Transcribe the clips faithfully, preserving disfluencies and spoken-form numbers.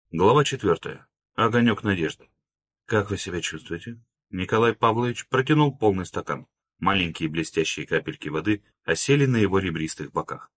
Глава четвертая. Огонек надежды. Как вы себя чувствуете? Николай Павлович протянул полный стакан. Маленькие блестящие капельки воды осели на его ребристых боках.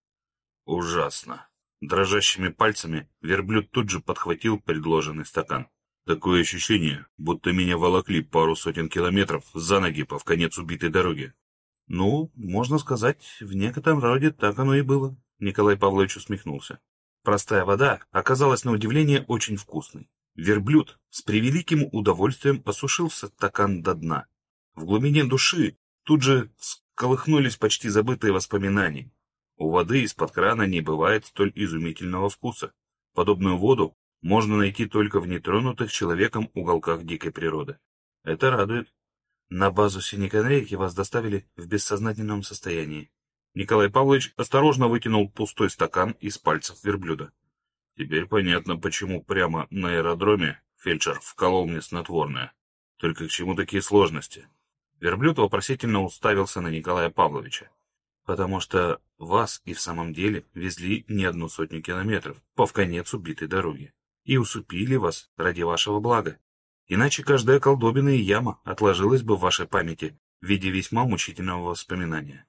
Ужасно. Дрожащими пальцами верблюд тут же подхватил предложенный стакан. Такое ощущение, будто меня волокли пару сотен километров за ноги по вконец убитой дороге. Ну, можно сказать, в некотором роде так оно и было. Николай Павлович усмехнулся. Простая вода оказалась на удивление очень вкусной. Верблюд с превеликим удовольствием осушил стакан до дна. В глубине души тут же всколыхнулись почти забытые воспоминания. У воды из-под крана не бывает столь изумительного вкуса. Подобную воду можно найти только в нетронутых человеком уголках дикой природы. Это радует. На базу Синей Канарейки вас доставили в бессознательном состоянии. Николай Павлович осторожно вытянул пустой стакан из пальцев верблюда. Теперь понятно, почему прямо на аэродроме фельдшер вколол мне снотворное. Только к чему такие сложности? Верблюд вопросительно уставился на Николая Павловича. Потому что вас и в самом деле везли не одну сотню километров по вконец убитой дороге. И усыпили вас ради вашего блага. Иначе каждая колдобина и яма отложилась бы в вашей памяти в виде весьма мучительного воспоминания.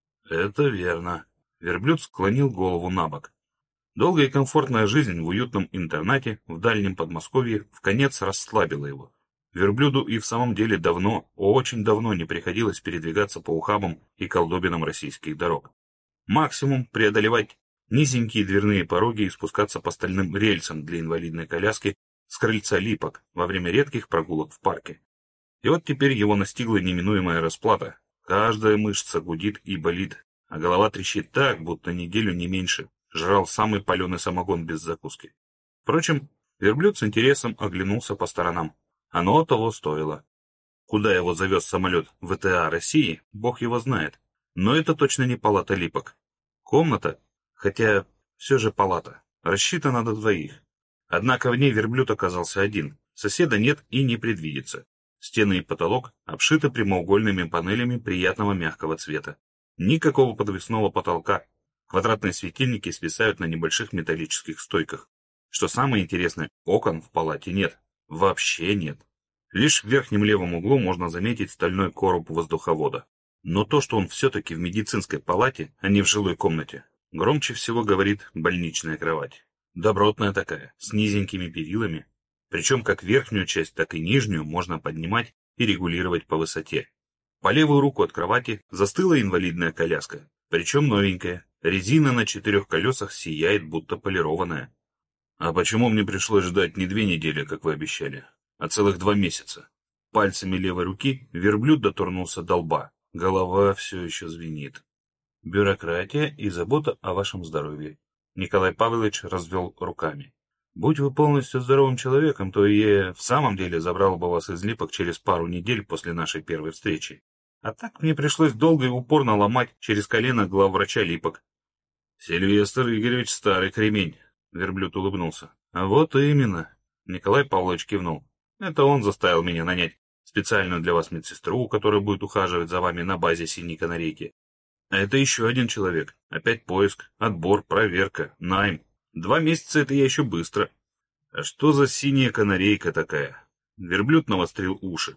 Это верно. Верблюд склонил голову на бок. Долгая и комфортная жизнь в уютном интернате в дальнем Подмосковье вконец расслабила его. Верблюду и в самом деле давно, очень давно не приходилось передвигаться по ухабам и колдобинам российских дорог. Максимум преодолевать низенькие дверные пороги и спускаться по стальным рельсам для инвалидной коляски с крыльца липок во время редких прогулок в парке. И вот теперь его настигла неминуемая расплата. Каждая мышца гудит и болит, а голова трещит так, будто неделю не меньше жрал самый паленый самогон без закуски. Впрочем, верблюд с интересом оглянулся по сторонам. Оно того стоило. Куда его завез самолет ВТА России, бог его знает. Но это точно не палата липок. Комната, хотя все же палата, рассчитана на двоих. Однако в ней верблюд оказался один, соседа нет и не предвидится. Стены и потолок обшиты прямоугольными панелями приятного мягкого цвета. Никакого подвесного потолка. Квадратные светильники свисают на небольших металлических стойках. Что самое интересное, окон в палате нет. Вообще нет. Лишь в верхнем левом углу можно заметить стальной короб воздуховода. Но то, что он все-таки в медицинской палате, а не в жилой комнате, громче всего говорит больничная кровать. Добротная такая, с низенькими перилами. Причем как верхнюю часть, так и нижнюю можно поднимать и регулировать по высоте. По левую руку от кровати застыла инвалидная коляска, причем новенькая. Резина на четырех колесах сияет, будто полированная. А почему мне пришлось ждать не две недели, как вы обещали, а целых два месяца? Пальцами левой руки верблюд дотронулся до лба. Голова все еще звенит. Бюрократия и забота о вашем здоровье. Николай Павлович развел руками. Будь вы полностью здоровым человеком, то я в самом деле забрал бы вас из липок через пару недель после нашей первой встречи. А так мне пришлось долго и упорно ломать через колено главврача липок. Сильвестр Игоревич старый кремень, верблюд улыбнулся. А вот именно, Николай Павлович кивнул. Это он заставил меня нанять специальную для вас медсестру, которая будет ухаживать за вами на базе Синей Канарейки. А это еще один человек. Опять поиск, отбор, проверка, найм. Два месяца это я еще быстро. А что за Синяя Канарейка такая? Верблюд навострил уши.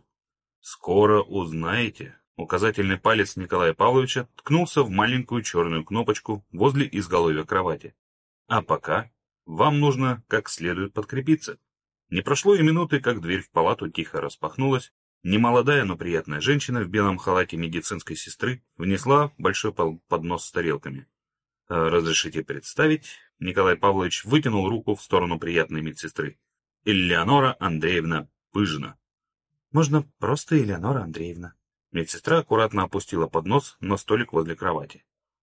Скоро узнаете. Указательный палец Николая Павловича ткнулся в маленькую черную кнопочку возле изголовья кровати. А пока вам нужно как следует подкрепиться. Не прошло и минуты, как дверь в палату тихо распахнулась. Немолодая, но приятная женщина в белом халате медицинской сестры внесла большой поднос с тарелками. «Разрешите представить?» Николай Павлович вытянул руку в сторону приятной медсестры. «Элеонора Андреевна Пыжина». «Можно просто Элеонора Андреевна». Медсестра аккуратно опустила поднос на столик возле кровати.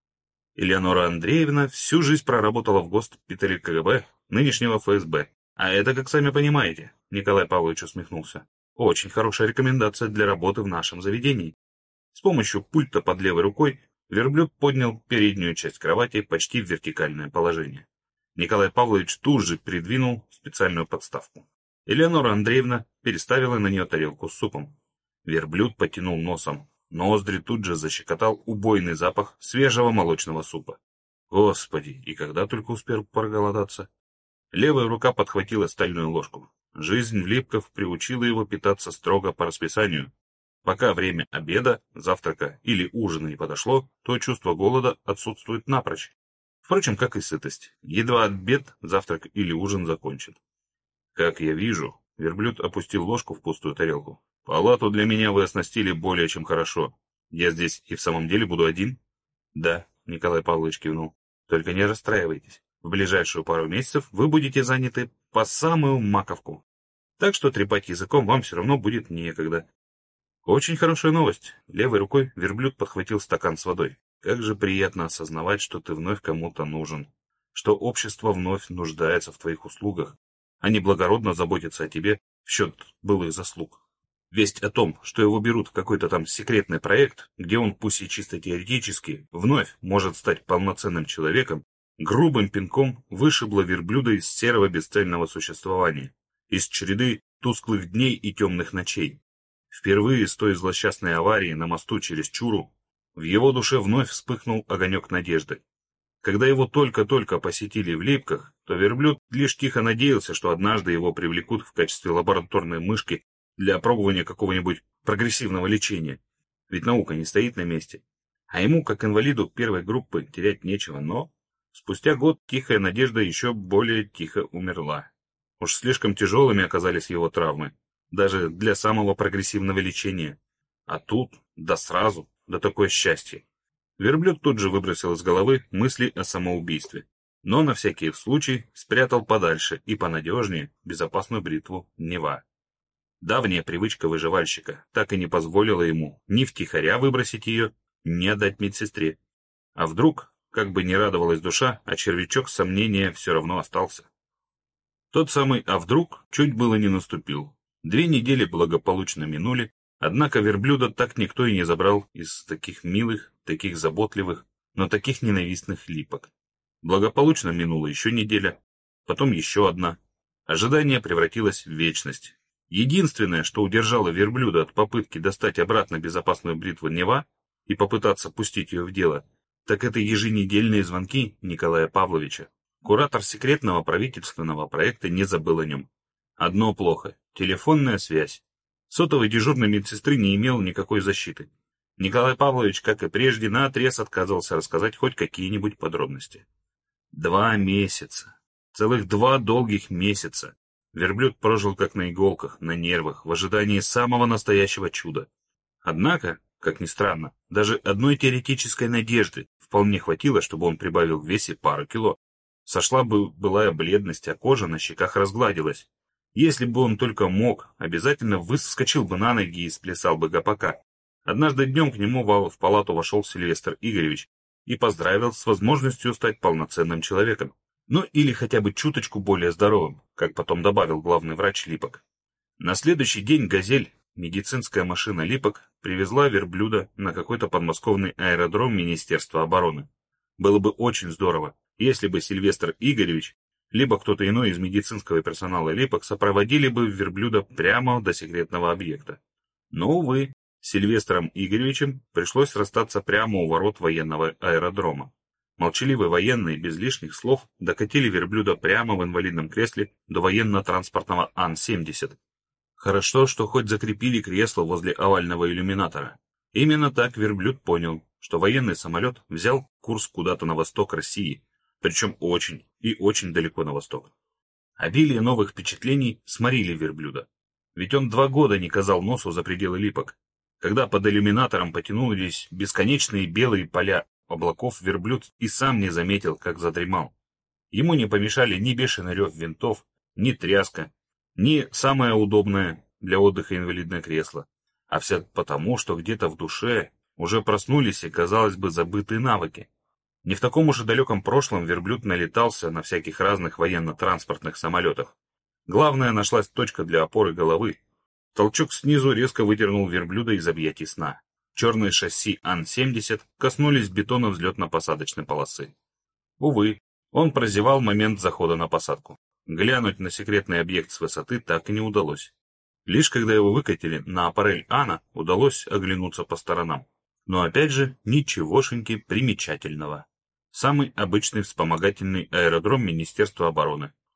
Элеонора Андреевна всю жизнь проработала в госпитале КГБ, нынешнего ФСБ. А это, как сами понимаете, Николай Павлович усмехнулся. Очень хорошая рекомендация для работы в нашем заведении. С помощью пульта под левой рукой верблюд поднял переднюю часть кровати почти в вертикальное положение. Николай Павлович тут же придвинул специальную подставку. Элеонора Андреевна переставила на нее тарелку с супом. Верблюд потянул носом. Ноздри тут же защекотал убойный запах свежего молочного супа. Господи, и когда только успел проголодаться? Левая рука подхватила стальную ложку. Жизнь в Липках приучила его питаться строго по расписанию. Пока время обеда, завтрака или ужина не подошло, то чувство голода отсутствует напрочь. Впрочем, как и сытость. Едва обед, завтрак или ужин закончен. Как я вижу, верблюд опустил ложку в пустую тарелку. Палату для меня вы оснастили более чем хорошо. Я здесь и в самом деле буду один? Да, Николай Павлович кивнул. Только не расстраивайтесь. В ближайшую пару месяцев вы будете заняты по самую маковку. Так что трепать языком вам все равно будет некогда. Очень хорошая новость. Левой рукой верблюд подхватил стакан с водой. Как же приятно осознавать, что ты вновь кому-то нужен. Что общество вновь нуждается в твоих услугах. Они благородно заботятся о тебе в счет былых заслуг. Весть о том, что его берут в какой-то там секретный проект, где он, пусть и чисто теоретически, вновь может стать полноценным человеком, грубым пинком вышибла верблюда из серого бесцельного существования, из череды тусклых дней и темных ночей. Впервые с той злосчастной аварии на мосту через Чуру в его душе вновь вспыхнул огонек надежды. Когда его только-только посетили в Липках, то верблюд лишь тихо надеялся, что однажды его привлекут в качестве лабораторной мышки для опробования какого-нибудь прогрессивного лечения. Ведь наука не стоит на месте. А ему, как инвалиду первой группы, терять нечего, но... Спустя год тихая надежда еще более тихо умерла. Уж слишком тяжелыми оказались его травмы, даже для самого прогрессивного лечения. А тут, да сразу, да такое счастье. Верблюд тут же выбросил из головы мысли о самоубийстве, но на всякий случай спрятал подальше и понадежнее безопасную бритву Нева. Давняя привычка выживальщика так и не позволила ему ни втихаря выбросить ее, ни отдать медсестре. А вдруг, как бы ни радовалась душа, а червячок сомнения все равно остался. Тот самый «а вдруг» чуть было не наступил. Две недели благополучно минули, однако верблюда так никто и не забрал из таких милых, таких заботливых, но таких ненавистных Липок. Благополучно минула еще неделя, потом еще одна. Ожидание превратилось в вечность. Единственное, что удержало верблюда от попытки достать обратно безопасную бритву Нева и попытаться пустить ее в дело, так это еженедельные звонки Николая Павловича. Куратор секретного правительственного проекта не забыл о нем. Одно плохо — телефонная связь. Сотовый дежурной медсестры не имел никакой защиты. Николай Павлович, как и прежде, наотрез отказывался рассказать хоть какие-нибудь подробности. Два месяца. Целых два долгих месяца. Верблюд прожил как на иголках, на нервах, в ожидании самого настоящего чуда. Однако, как ни странно, даже одной теоретической надежды вполне хватило, чтобы он прибавил в весе пару кило. Сошла бы былая бледность, а кожа на щеках разгладилась. Если бы он только мог, обязательно выскочил бы на ноги и сплясал бы гопака. Однажды днем к нему в палату вошел Сильвестр Игоревич и поздравил с возможностью стать полноценным человеком. Ну или хотя бы чуточку более здоровым, как потом добавил главный врач Липок. На следующий день «Газель», медицинская машина Липок, привезла верблюда на какой-то подмосковный аэродром Министерства обороны. Было бы очень здорово, если бы Сильвестр Игоревич, либо кто-то иной из медицинского персонала Липок сопроводили бы верблюда прямо до секретного объекта. Но, увы, с Сильвестром Игоревичем пришлось расстаться прямо у ворот военного аэродрома. Молчаливые военные без лишних слов докатили верблюда прямо в инвалидном кресле до военно-транспортного Ан семьдесят. Хорошо, что хоть закрепили кресло возле овального иллюминатора. Именно так верблюд понял, что военный самолет взял курс куда-то на восток России, причем очень и очень далеко на восток. Обилие новых впечатлений сморили верблюда, ведь он два года не казал носу за пределы Липок. Когда под иллюминатором потянулись бесконечные белые поля облаков, верблюд и сам не заметил, как задремал. Ему не помешали ни бешеный рев винтов, ни тряска, ни самое удобное для отдыха инвалидное кресло, а все потому, что где-то в душе уже проснулись и, казалось бы, забытые навыки. Не в таком уж и далеком прошлом верблюд налетался на всяких разных военно-транспортных самолетах. Главное, нашлась точка для опоры головы. Толчок снизу резко выдернул верблюда из объятий сна. Черные шасси Ан семьдесят коснулись бетона взлетно-посадочной полосы. Увы, он прозевал момент захода на посадку. Глянуть на секретный объект с высоты так и не удалось. Лишь когда его выкатили на аппарель Ана, удалось оглянуться по сторонам. Но опять же, ничегошеньки примечательного. Самый обычный вспомогательный аэродром Министерства обороны.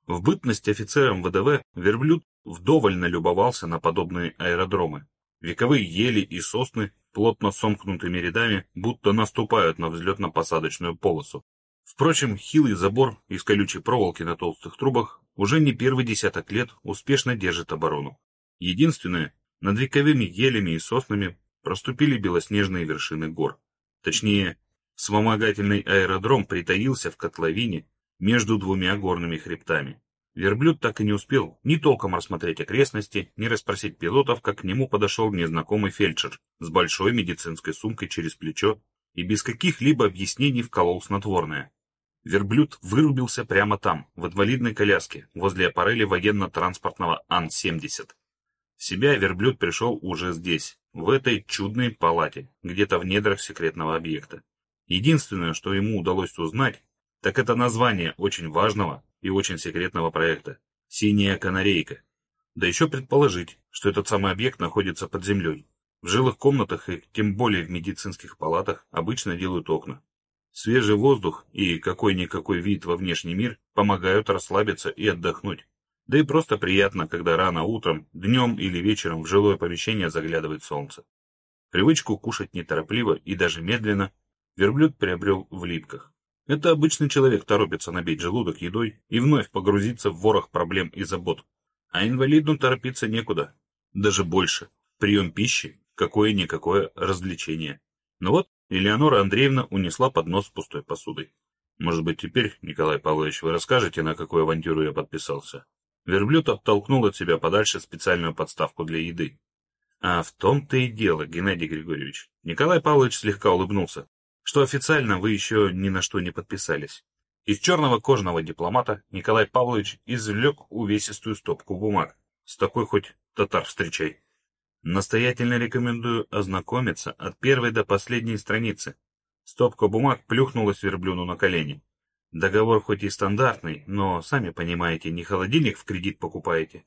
В бытность офицером ВДВ Верблюд вдоволь налюбовался на подобные аэродромы. Вековые ели и сосны, плотно сомкнутыми рядами, будто наступают на взлетно-посадочную полосу. Впрочем, хилый забор из колючей проволоки на толстых трубах уже не первый десяток лет успешно держит оборону. Единственное, над вековыми елями и соснами проступили белоснежные вершины гор. Точнее, вспомогательный аэродром притаился в котловине между двумя горными хребтами. Верблюд так и не успел ни толком рассмотреть окрестности, ни расспросить пилотов, как к нему подошел незнакомый фельдшер с большой медицинской сумкой через плечо и без каких-либо объяснений вколол снотворное. Верблюд вырубился прямо там, в инвалидной коляске, возле аппарели военно-транспортного Ан семьдесят. В себя Верблюд пришел уже здесь, в этой чудной палате, где-то в недрах секретного объекта. Единственное, что ему удалось узнать, так это название очень важного и очень секретного проекта — «Синяя канарейка». Да еще предположить, что этот самый объект находится под землей. В жилых комнатах и тем более в медицинских палатах обычно делают окна. Свежий воздух и какой-никакой вид во внешний мир помогают расслабиться и отдохнуть. Да и просто приятно, когда рано утром, днем или вечером в жилое помещение заглядывает солнце. Привычку кушать неторопливо и даже медленно Верблюд приобрел в Липках. Это обычный человек торопится набить желудок едой и вновь погрузиться в ворох проблем и забот. А инвалиду торопиться некуда. Даже больше. Прием пищи – какое-никакое развлечение. Но вот Элеонора Андреевна унесла поднос с пустой посудой. Может быть, теперь, Николай Павлович, вы расскажете, на какую авантюру я подписался? Верблюд оттолкнул от себя подальше специальную подставку для еды. А в том-то и дело, Геннадий Григорьевич. Николай Павлович слегка улыбнулся, что официально вы еще ни на что не подписались. Из черного кожаного дипломата Николай Павлович извлек увесистую стопку бумаг. С такой хоть татар встречай. Настоятельно рекомендую ознакомиться от первой до последней страницы. Стопка бумаг плюхнулась Верблюду на колени. Договор хоть и стандартный, но, сами понимаете, не холодильник в кредит покупаете.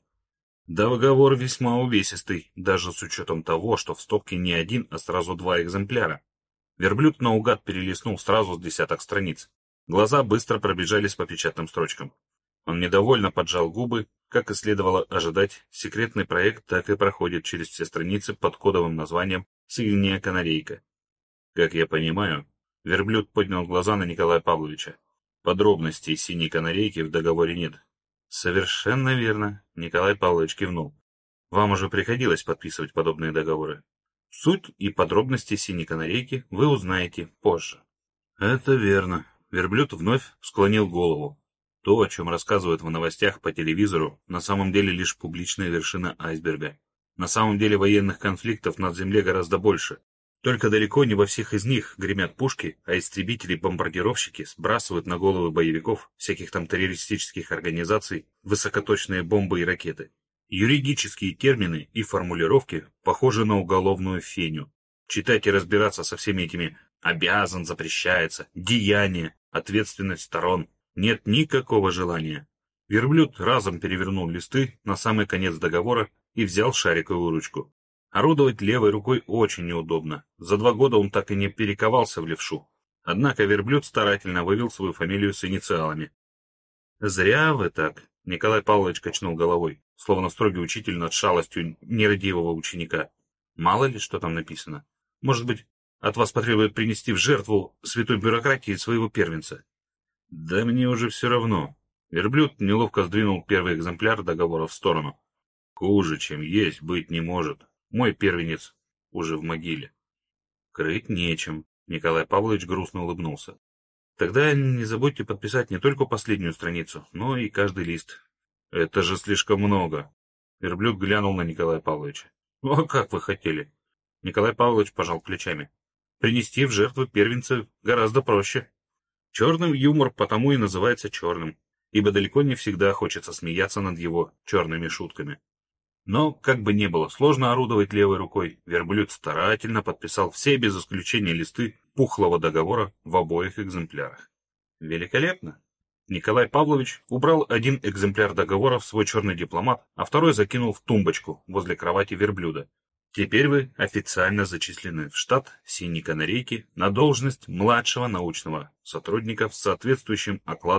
Договор весьма увесистый, даже с учетом того, что в стопке не один, а сразу два экземпляра. Верблюд наугад перелистнул сразу с десяток страниц. Глаза быстро пробежались по печатным строчкам. Он недовольно поджал губы. Как и следовало ожидать, секретный проект так и проходит через все страницы под кодовым названием «Синяя канарейка». Как я понимаю, Верблюд поднял глаза на Николая Павловича. Подробностей «Синей канарейки» в договоре нет. Совершенно верно, Николай Павлович кивнул. Вам уже приходилось подписывать подобные договоры. Суть и подробности «Синей канарейки» вы узнаете позже. Это верно. Верблюд вновь склонил голову. То, о чем рассказывают в новостях по телевизору, на самом деле лишь публичная вершина айсберга. На самом деле военных конфликтов на земле гораздо больше. Только далеко не во всех из них гремят пушки, а истребители-бомбардировщики сбрасывают на головы боевиков всяких там террористических организаций высокоточные бомбы и ракеты. Юридические термины и формулировки похожи на уголовную феню. Читать и разбираться со всеми этими «обязан», «запрещается», «деяние», «ответственность сторон» нет никакого желания. Верблюд разом перевернул листы на самый конец договора и взял шариковую ручку. Орудовать левой рукой очень неудобно. За два года он так и не перековался в левшу. Однако Верблюд старательно вывел свою фамилию с инициалами. «Зря вы так», — Николай Павлович качнул головой, словно строгий учитель над шалостью нерадивого ученика. «Мало ли, что там написано. Может быть, от вас потребует принести в жертву святой бюрократии своего первенца». «Да мне уже все равно». Верблюд неловко сдвинул первый экземпляр договора в сторону. «Хуже, чем есть, быть не может. Мой первенец уже в могиле». «Крыть нечем», — Николай Павлович грустно улыбнулся. «Тогда не забудьте подписать не только последнюю страницу, но и каждый лист». «Это же слишком много». Верблюд глянул на Николая Павловича. «Ну а как вы хотели?» Николай Павлович пожал плечами. «Принести в жертву первенца гораздо проще. Черным юмор потому и называется черным, ибо далеко не всегда хочется смеяться над его черными шутками». Но, как бы ни было сложно орудовать левой рукой, Верблюд старательно подписал все без исключения листы пухлого договора в обоих экземплярах. Великолепно! Николай Павлович убрал один экземпляр договора в свой черный дипломат, а второй закинул в тумбочку возле кровати Верблюда. Теперь вы официально зачислены в штат «Синей канарейки» на должность младшего научного сотрудника с соответствующим окладом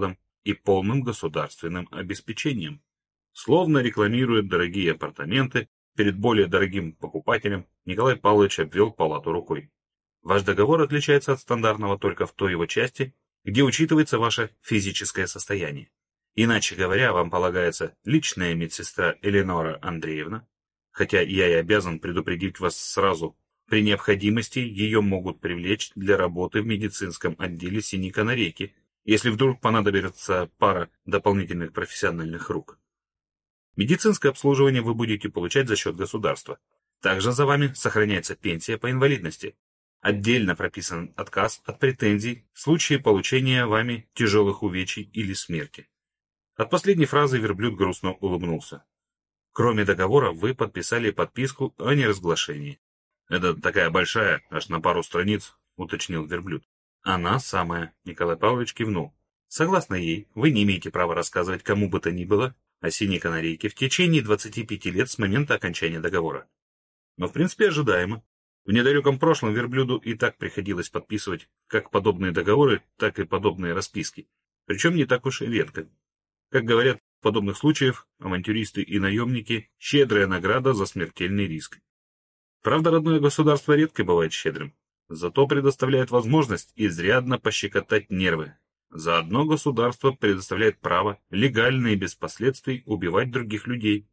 и полным государственным обеспечением. Словно рекламирует дорогие апартаменты, перед более дорогим покупателем Николай Павлович обвел палату рукой. Ваш договор отличается от стандартного только в той его части, где учитывается ваше физическое состояние. Иначе говоря, вам полагается личная медсестра Элеонора Андреевна, хотя я и обязан предупредить вас сразу, при необходимости ее могут привлечь для работы в медицинском отделе «Синей канарейки», если вдруг понадобится пара дополнительных профессиональных рук. Медицинское обслуживание вы будете получать за счет государства. Также за вами сохраняется пенсия по инвалидности. Отдельно прописан отказ от претензий в случае получения вами тяжелых увечий или смерти. От последней фразы верблюд грустно улыбнулся. Кроме договора, вы подписали подписку о неразглашении. Это такая большая, аж на пару страниц, уточнил верблюд. Она самая, Николай Павлович кивнул. Согласно ей, вы не имеете права рассказывать кому бы то ни было о «Синей канарейке» в течение двадцати пяти лет с момента окончания договора. Но в принципе ожидаемо. В недалеком прошлом верблюду и так приходилось подписывать как подобные договоры, так и подобные расписки. Причем не так уж и редко. Как говорят, в подобных случаях авантюристы и наемники – щедрая награда за смертельный риск. Правда, родное государство редко бывает щедрым, зато предоставляет возможность изрядно пощекотать нервы. Заодно государство предоставляет право легально и без последствий убивать других людей.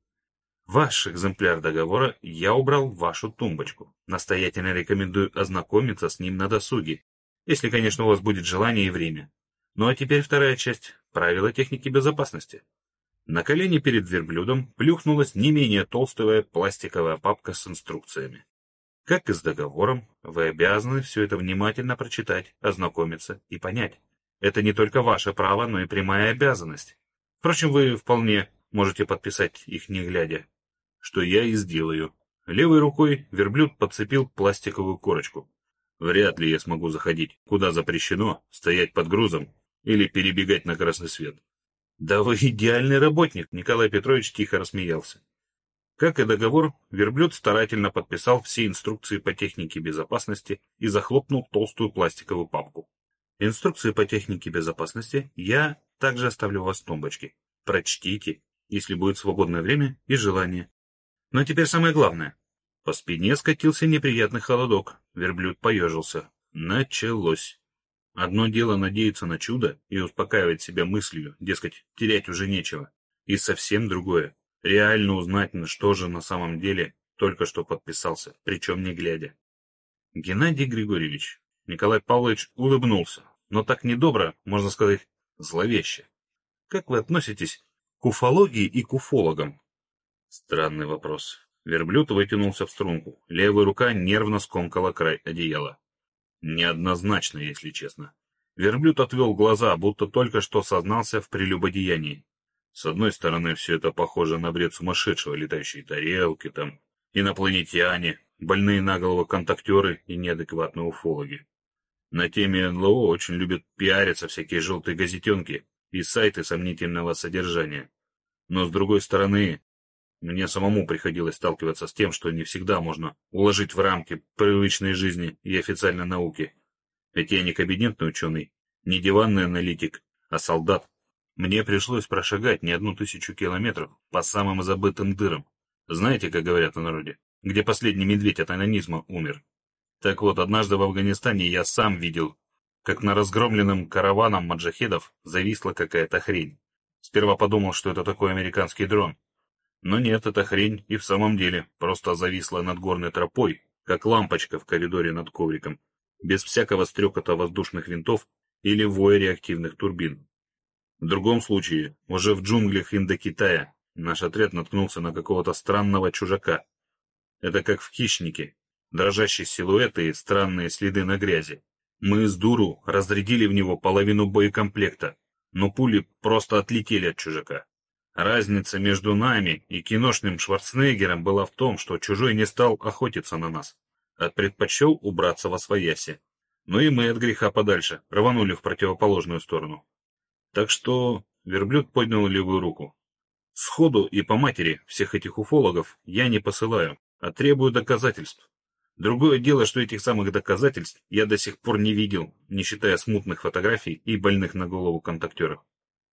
Ваш экземпляр договора я убрал в вашу тумбочку. Настоятельно рекомендую ознакомиться с ним на досуге, если, конечно, у вас будет желание и время. Ну а теперь вторая часть – правила техники безопасности. На колени перед верблюдом плюхнулась не менее толстая пластиковая папка с инструкциями. Как и с договором, вы обязаны все это внимательно прочитать, ознакомиться и понять. Это не только ваше право, но и прямая обязанность. Впрочем, вы вполне можете подписать их не глядя. Что я и сделаю. Левой рукой верблюд подцепил пластиковую корочку. Вряд ли я смогу заходить, куда запрещено, стоять под грузом или перебегать на красный свет. Да вы идеальный работник, Николай Петрович тихо рассмеялся. Как и договор, верблюд старательно подписал все инструкции по технике безопасности и захлопнул толстую пластиковую папку. Инструкции по технике безопасности я также оставлю у вас в тумбочке. Прочтите, если будет свободное время и желание. Но теперь самое главное. По спине скатился неприятный холодок. Верблюд поежился. Началось. Одно дело надеяться на чудо и успокаивать себя мыслью, дескать, терять уже нечего. И совсем другое. Реально узнать, на что же на самом деле только что подписался, причем не глядя. Геннадий Григорьевич. Николай Павлович улыбнулся, но так недобро, можно сказать, зловеще. Как вы относитесь к уфологии и к уфологам? Странный вопрос. Верблюд вытянулся в струнку. Левая рука нервно скомкала край одеяла. Неоднозначно, если честно. Верблюд отвел глаза, будто только что сознался в прелюбодеянии. С одной стороны, все это похоже на бред сумасшедшего, летающие тарелки, там, инопланетяне, больные на голову контактеры и неадекватные уфологи. На теме эн эл о очень любят пиариться всякие желтые газетенки и сайты сомнительного содержания. Но с другой стороны, мне самому приходилось сталкиваться с тем, что не всегда можно уложить в рамки привычной жизни и официальной науки. Ведь я не кабинетный ученый, не диванный аналитик, а солдат. Мне пришлось прошагать не одну тысячу километров по самым забытым дырам. Знаете, как говорят в народе, где последний медведь от анонизма умер? Так вот, однажды в Афганистане я сам видел, как на разгромленном караваном маджахедов зависла какая-то хрень. Сперва подумал, что это такой американский дрон. Но нет, эта хрень и в самом деле просто зависла над горной тропой, как лампочка в коридоре над ковриком, без всякого стрекота воздушных винтов или воя реактивных турбин. В другом случае, уже в джунглях Индокитая, наш отряд наткнулся на какого-то странного чужака. Это как в «Хищнике», дрожащие силуэты и странные следы на грязи. Мы с дуру разрядили в него половину боекомплекта, но пули просто отлетели от чужака. Разница между нами и киношным Шварценеггером была в том, что чужой не стал охотиться на нас, а предпочел убраться восвояси. Ну и мы от греха подальше рванули в противоположную сторону. Так что верблюд поднял левую руку. Сходу и по матери всех этих уфологов я не посылаю, а требую доказательств. Другое дело, что этих самых доказательств я до сих пор не видел, не считая смутных фотографий и больных на голову контактеров.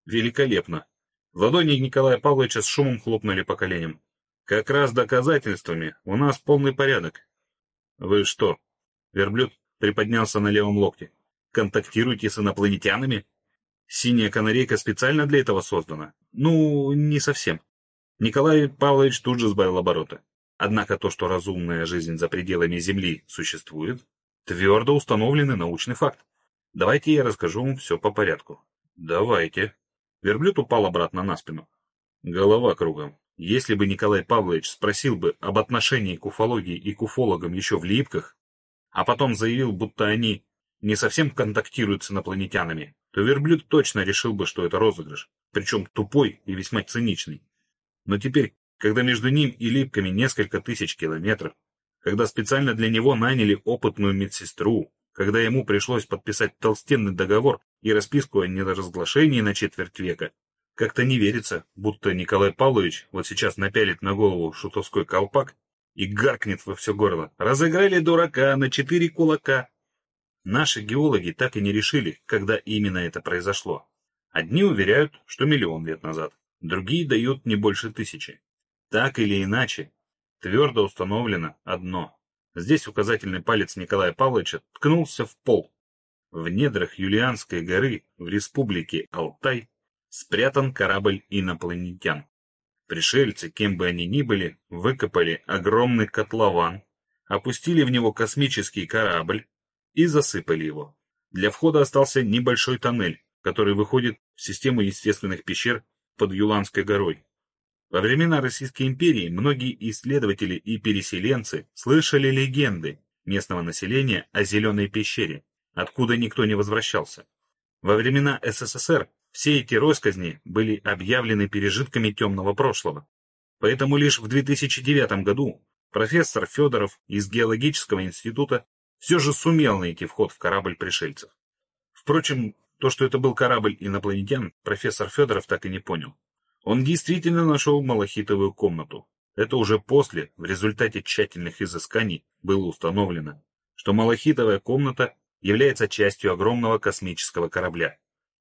Великолепно. Ладони Николая Павловича с шумом хлопнули по коленям. Как раз доказательствами у нас полный порядок. Вы что, верблюд приподнялся на левом локте, контактируете с инопланетянами? Синяя канарейка специально для этого создана? Ну, не совсем. Николай Павлович тут же сбавил обороты. Однако то, что разумная жизнь за пределами Земли существует, твердо установленный научный факт. Давайте я расскажу вам все по порядку. Давайте. Верблюд упал обратно на спину. Голова кругом. Если бы Николай Павлович спросил бы об отношении к уфологии и к уфологам еще в Липках, а потом заявил, будто они не совсем контактируют с инопланетянами, то верблюд точно решил бы, что это розыгрыш, причем тупой и весьма циничный. Но теперь, когда между ним и Липками несколько тысяч километров, когда специально для него наняли опытную медсестру, когда ему пришлось подписать толстенный договор и расписку о неразглашении на четверть века, как-то не верится, будто Николай Павлович вот сейчас напялит на голову шутовской колпак и гаркнет во все горло: «Разыграли дурака на четыре кулака!» Наши геологи так и не решили, когда именно это произошло. Одни уверяют, что миллион лет назад, другие дают не больше тысячи. Так или иначе, твердо установлено одно. Здесь указательный палец Николая Павловича ткнулся в пол. В недрах Юлианской горы в республике Алтай спрятан корабль инопланетян. Пришельцы, кем бы они ни были, выкопали огромный котлован, опустили в него космический корабль и засыпали его. Для входа остался небольшой тоннель, который выходит в систему естественных пещер под Юланской горой. Во времена Российской империи многие исследователи и переселенцы слышали легенды местного населения о Зеленой пещере, откуда никто не возвращался. Во времена СССР все эти россказни были объявлены пережитками темного прошлого. Поэтому лишь в две тысячи девятом году профессор Федоров из Геологического института все же сумел найти вход в корабль пришельцев. Впрочем, то, что это был корабль инопланетян, профессор Федоров так и не понял. Он действительно нашел малахитовую комнату. Это уже после, в результате тщательных изысканий, было установлено, что малахитовая комната является частью огромного космического корабля.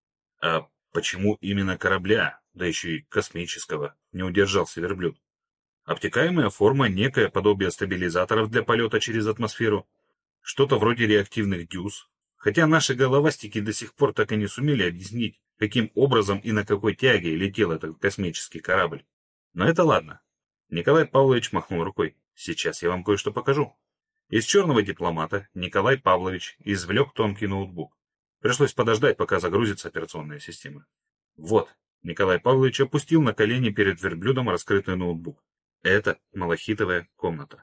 А почему именно корабля, да еще и космического, не удержался верблюд? Обтекаемая форма — некое подобие стабилизаторов для полета через атмосферу, что-то вроде реактивных дюз, хотя наши головастики до сих пор так и не сумели объяснить, каким образом и на какой тяге летел этот космический корабль. Но это ладно. Николай Павлович махнул рукой. Сейчас я вам кое-что покажу. Из черного дипломата Николай Павлович извлек тонкий ноутбук. Пришлось подождать, пока загрузится операционная система. Вот, Николай Павлович опустил на колени перед верблюдом раскрытый ноутбук. Это малахитовая комната.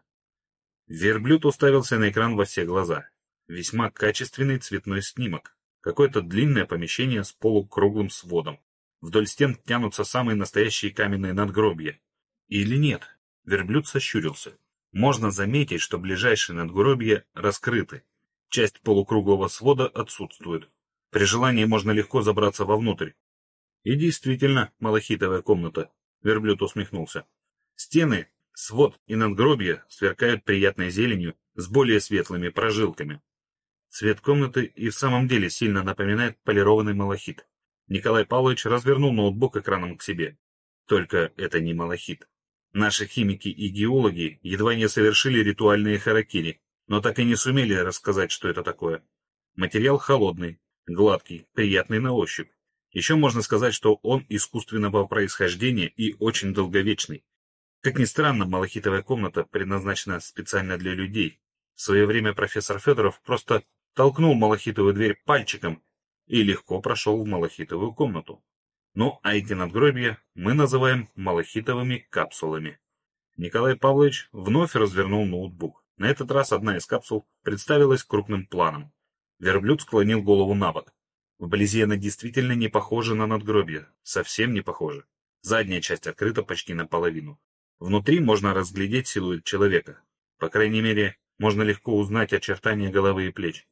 Верблюд уставился на экран во все глаза. Весьма качественный цветной снимок. Какое-то длинное помещение с полукруглым сводом. Вдоль стен тянутся самые настоящие каменные надгробья. Или нет? Верблюд сощурился. Можно заметить, что ближайшие надгробья раскрыты. Часть полукруглого свода отсутствует. При желании можно легко забраться вовнутрь. И действительно, малахитовая комната. Верблюд усмехнулся. Стены, свод и надгробья сверкают приятной зеленью с более светлыми прожилками. Цвет комнаты и в самом деле сильно напоминает полированный малахит. Николай Павлович развернул ноутбук экраном к себе. Только это не малахит. Наши химики и геологи едва не совершили ритуальные харакири, но так и не сумели рассказать, что это такое. Материал холодный, гладкий, приятный на ощупь. Еще можно сказать, что он искусственного происхождения и очень долговечный. Как ни странно, малахитовая комната предназначена специально для людей. В свое время профессор Федоров просто толкнул малахитовую дверь пальчиком и легко прошел в малахитовую комнату. Ну, а эти надгробья мы называем малахитовыми капсулами. Николай Павлович вновь развернул ноутбук. На этот раз одна из капсул представилась крупным планом. Верблюд склонил голову на бок. Вблизи она действительно не похожа на надгробье, совсем не похожа. Задняя часть открыта почти наполовину. Внутри можно разглядеть силуэт человека. По крайней мере, можно легко узнать очертания головы и плеч.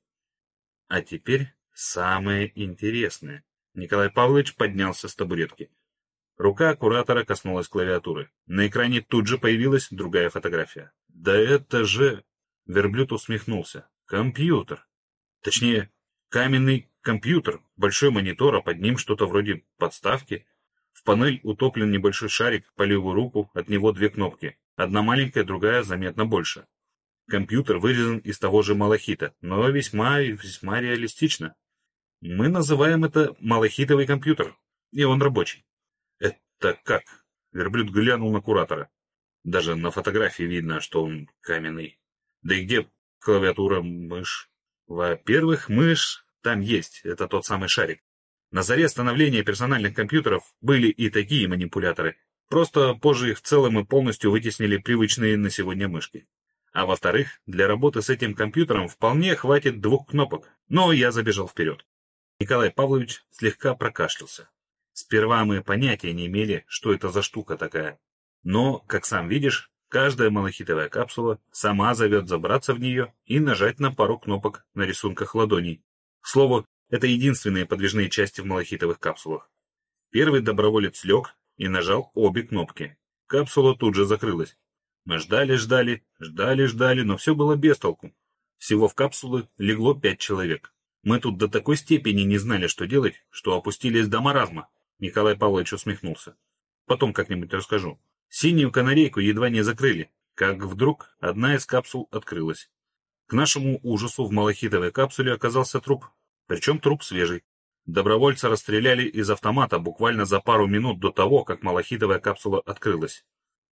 А теперь самое интересное. Николай Павлович поднялся с табуретки. Рука куратора коснулась клавиатуры. На экране тут же появилась другая фотография. «Да это же...» Верблюд усмехнулся. «Компьютер. Точнее, каменный компьютер, большой монитор, а под ним что-то вроде подставки. В панель утоплен небольшой шарик по левую руку, от него две кнопки. Одна маленькая, другая заметно больше. Компьютер вырезан из того же малахита, но весьма и весьма реалистично. Мы называем это малахитовый компьютер, и он рабочий. Это как? Верблюд глянул на куратора. Даже на фотографии видно, что он каменный. Да и где клавиатура, мышь? Во-первых, мышь там есть, это тот самый шарик. На заре становления персональных компьютеров были и такие манипуляторы. Просто позже их в целом и полностью вытеснили привычные на сегодня мышки. А во-вторых, для работы с этим компьютером вполне хватит двух кнопок. Но я забежал вперед. Николай Павлович слегка прокашлялся. Сперва мы понятия не имели, что это за штука такая. Но, как сам видишь, каждая малахитовая капсула сама зовет забраться в нее и нажать на пару кнопок на рисунках ладоней. К слову, это единственные подвижные части в малахитовых капсулах. Первый доброволец лег и нажал обе кнопки. Капсула тут же закрылась. Мы ждали-ждали, ждали-ждали, но все было без толку. Всего в капсулы легло пять человек. Мы тут до такой степени не знали, что делать, что опустились до маразма. Николай Павлович усмехнулся. Потом как-нибудь расскажу. Синюю канарейку едва не закрыли, как вдруг одна из капсул открылась. К нашему ужасу в малахитовой капсуле оказался труп. Причем труп свежий. Добровольца расстреляли из автомата буквально за пару минут до того, как малахитовая капсула открылась.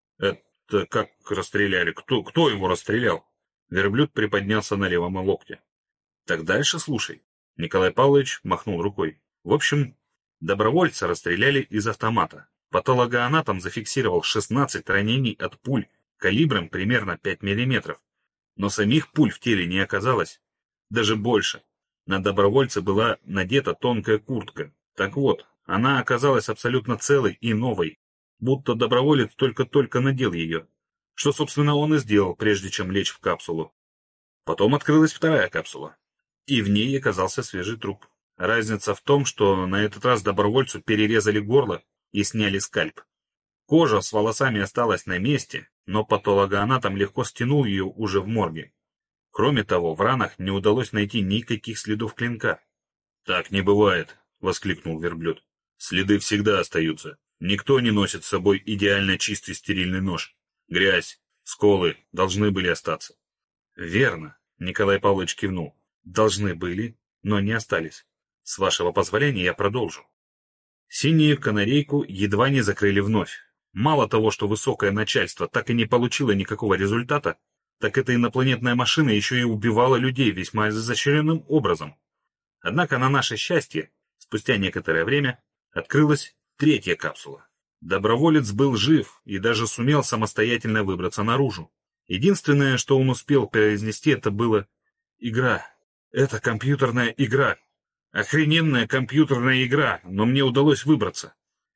Это как расстреляли? Кто, кто его расстрелял? Верблюд приподнялся на левом локте. Так дальше слушай. Николай Павлович махнул рукой. В общем, добровольца расстреляли из автомата. Патологоанатом зафиксировал шестнадцать ранений от пуль калибром примерно пять миллиметров. Но самих пуль в теле не оказалось. Даже больше. На добровольце была надета тонкая куртка. Так вот, она оказалась абсолютно целой и новой. Будто доброволец только-только надел ее. Что, собственно, он и сделал, прежде чем лечь в капсулу. Потом открылась вторая капсула. И в ней оказался свежий труп. Разница в том, что на этот раз добровольцу перерезали горло и сняли скальп. Кожа с волосами осталась на месте, но патологоанатом легко стянул ее уже в морге. Кроме того, в ранах не удалось найти никаких следов клинка. «Так не бывает», — воскликнул верблюд. «Следы всегда остаются. Никто не носит с собой идеально чистый стерильный нож. Грязь, сколы должны были остаться». «Верно», — Николай Павлович кивнул. «Должны были, но не остались. С вашего позволения я продолжу». Синюю канарейку едва не закрыли вновь. Мало того, что высокое начальство так и не получило никакого результата, так эта инопланетная машина еще и убивала людей весьма изощренным образом. Однако, на наше счастье, спустя некоторое время открылась третья капсула. Доброволец был жив и даже сумел самостоятельно выбраться наружу. Единственное, что он успел произнести, это было «игра». Это компьютерная игра. Охрененная компьютерная игра, но мне удалось выбраться.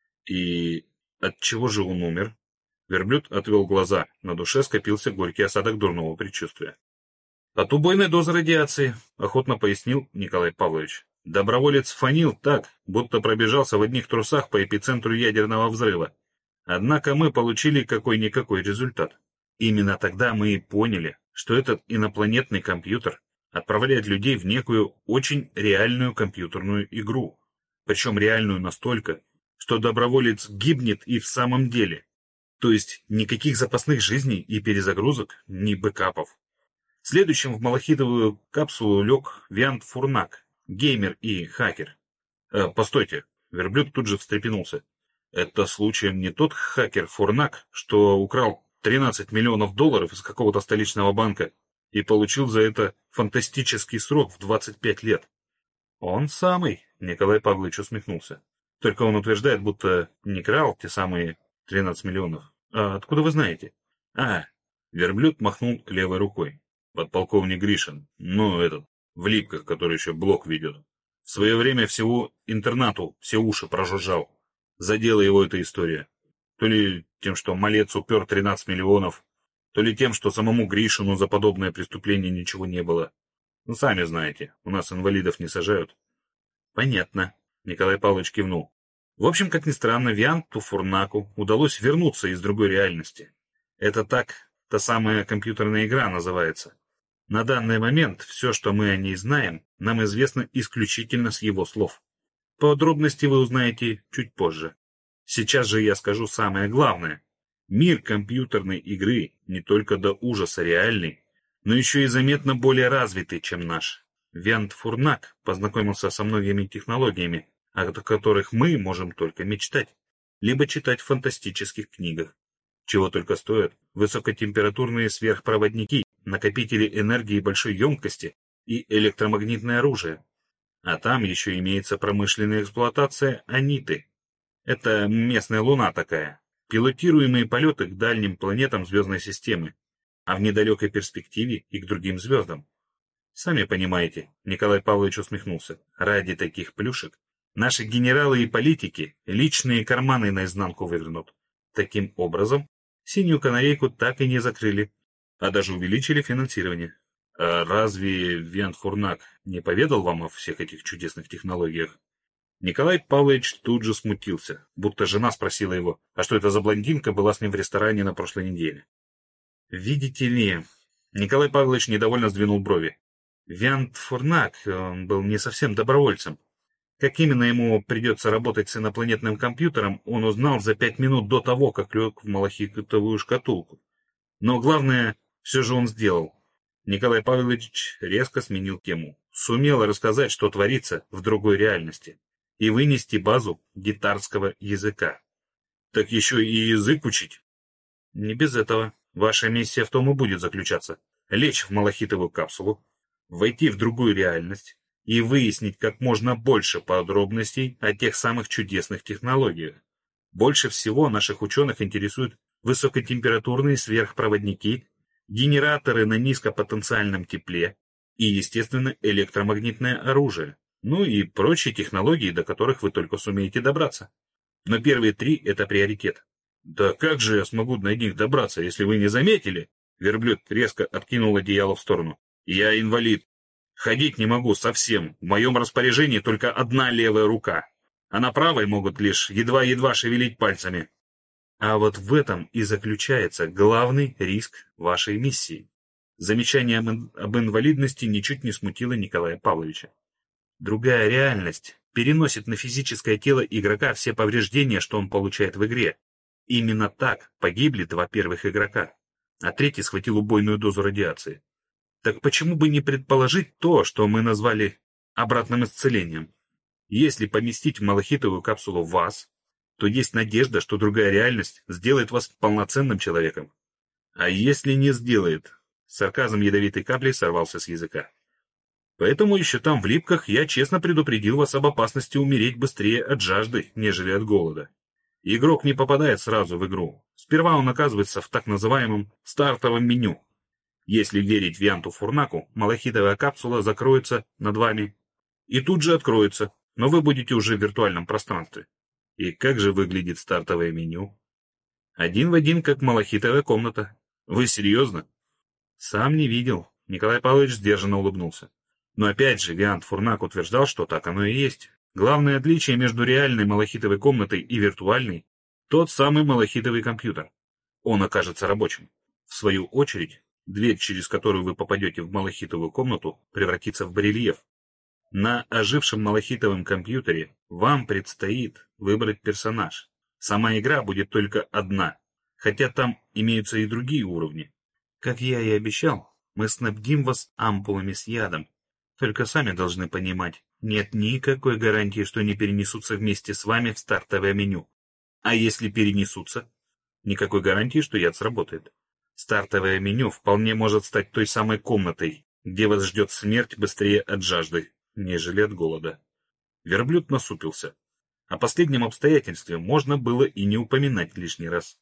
И от чего же он умер? Верблюд отвел глаза, на душе скопился горький осадок дурного предчувствия. «От убойной дозы радиации», — охотно пояснил Николай Павлович. Доброволец фонил так, будто пробежался в одних трусах по эпицентру ядерного взрыва. Однако мы получили какой-никакой результат. Именно тогда мы и поняли, что этот инопланетный компьютер отправляет людей в некую очень реальную компьютерную игру. Причем реальную настолько, что доброволец гибнет и в самом деле. То есть никаких запасных жизней и перезагрузок, ни бэкапов. Следующим в малахитовую капсулу лег Виант Фурнак, геймер и хакер. Э, постойте, верблюд тут же встрепенулся. Это случаем не тот хакер Фурнак, что украл тринадцать миллионов долларов из какого-то столичного банка и получил за это фантастический срок в двадцать пять лет? Он самый, Николай Павлович усмехнулся. Только он утверждает, будто не крал те самые тринадцать миллионов. А откуда вы знаете? А, верблюд махнул левой рукой. Подполковник Гришин, ну этот, в липках, который еще блог ведет. В свое время всего интернату все уши прожужжал. Задела его эта история. То ли тем, что малец упер тринадцать миллионов, то ли тем, что самому Гришину за подобное преступление ничего не было. Ну, сами знаете, у нас инвалидов не сажают. Понятно, Николай Павлович кивнул. В общем, как ни странно, Вианту Фурнаку удалось вернуться из другой реальности. Это так, та самая компьютерная игра называется. На данный момент все, что мы о ней знаем, нам известно исключительно с его слов. Подробности вы узнаете чуть позже. Сейчас же я скажу самое главное. Мир компьютерной игры не только до ужаса реальный, но еще и заметно более развитый, чем наш. Виант Фурнак познакомился со многими технологиями, о которых мы можем только мечтать, либо читать в фантастических книгах. Чего только стоят высокотемпературные сверхпроводники, накопители энергии большой емкости и электромагнитное оружие. А там еще имеется промышленная эксплуатация Аниты. Это местная луна такая. Пилотируемые полеты к дальним планетам звездной системы, а в недалекой перспективе и к другим звездам. Сами понимаете, Николай Павлович усмехнулся, ради таких плюшек наши генералы и политики личные карманы наизнанку вывернут. Таким образом, синюю канарейку так и не закрыли, а даже увеличили финансирование. А разве Виант Фурнак не поведал вам о всех этих чудесных технологиях? Николай Павлович тут же смутился, будто жена спросила его, а что это за блондинка была с ним в ресторане на прошлой неделе. Видите ли, Николай Павлович недовольно сдвинул брови. Виант Фурнак, он был не совсем добровольцем. Как именно ему придется работать с инопланетным компьютером, он узнал за пять минут до того, как лег в малахитовую шкатулку. Но главное, все же он сделал. Николай Павлович резко сменил тему. Сумел рассказать, что творится в другой реальности, и вынести базу гитарского языка. Так еще и язык учить? Не без этого. Ваша миссия в том и будет заключаться. Лечь в малахитовую капсулу, войти в другую реальность и выяснить как можно больше подробностей о тех самых чудесных технологиях. Больше всего наших ученых интересуют высокотемпературные сверхпроводники, генераторы на низкопотенциальном тепле и, естественно, электромагнитное оружие, ну и прочие технологии, до которых вы только сумеете добраться. Но первые три — это приоритет. Да как же я смогу до них добраться, если вы не заметили? Верблюд резко откинул одеяло в сторону. Я инвалид. Ходить не могу совсем. В моем распоряжении только одна левая рука. А на правой могут лишь едва-едва шевелить пальцами. А вот в этом и заключается главный риск вашей миссии. Замечание об инвалидности ничуть не смутило Николая Павловича. Другая реальность переносит на физическое тело игрока все повреждения, что он получает в игре. Именно так погибли два первых игрока, а третий схватил убойную дозу радиации. Так почему бы не предположить то, что мы назвали обратным исцелением? Если поместить в малахитовую капсулу вас, то есть надежда, что другая реальность сделает вас полноценным человеком. А если не сделает? Сарказм ядовитой каплей сорвался с языка. Поэтому еще там в липках я честно предупредил вас об опасности умереть быстрее от жажды, нежели от голода. Игрок не попадает сразу в игру. Сперва он оказывается в так называемом стартовом меню. Если верить Вианту Фурнаку, малахитовая капсула закроется над вами и тут же откроется, но вы будете уже в виртуальном пространстве. И как же выглядит стартовое меню? Один в один, как малахитовая комната. Вы серьезно? Сам не видел. Николай Павлович сдержанно улыбнулся. Но опять же, Виант Фурнак утверждал, что так оно и есть. Главное отличие между реальной малахитовой комнатой и виртуальной — тот самый малахитовый компьютер. Он окажется рабочим. В свою очередь, дверь, через которую вы попадете в малахитовую комнату, превратится в барельеф. На ожившем малахитовом компьютере вам предстоит выбрать персонаж. Сама игра будет только одна, хотя там имеются и другие уровни. Как я и обещал, мы снабдим вас ампулами с ядом. Только сами должны понимать, нет никакой гарантии, что они перенесутся вместе с вами в стартовое меню. А если перенесутся, никакой гарантии, что яд сработает. Стартовое меню вполне может стать той самой комнатой, где вас ждет смерть быстрее от жажды, нежели от голода. Верблюд насупился. О последнем обстоятельстве можно было и не упоминать лишний раз.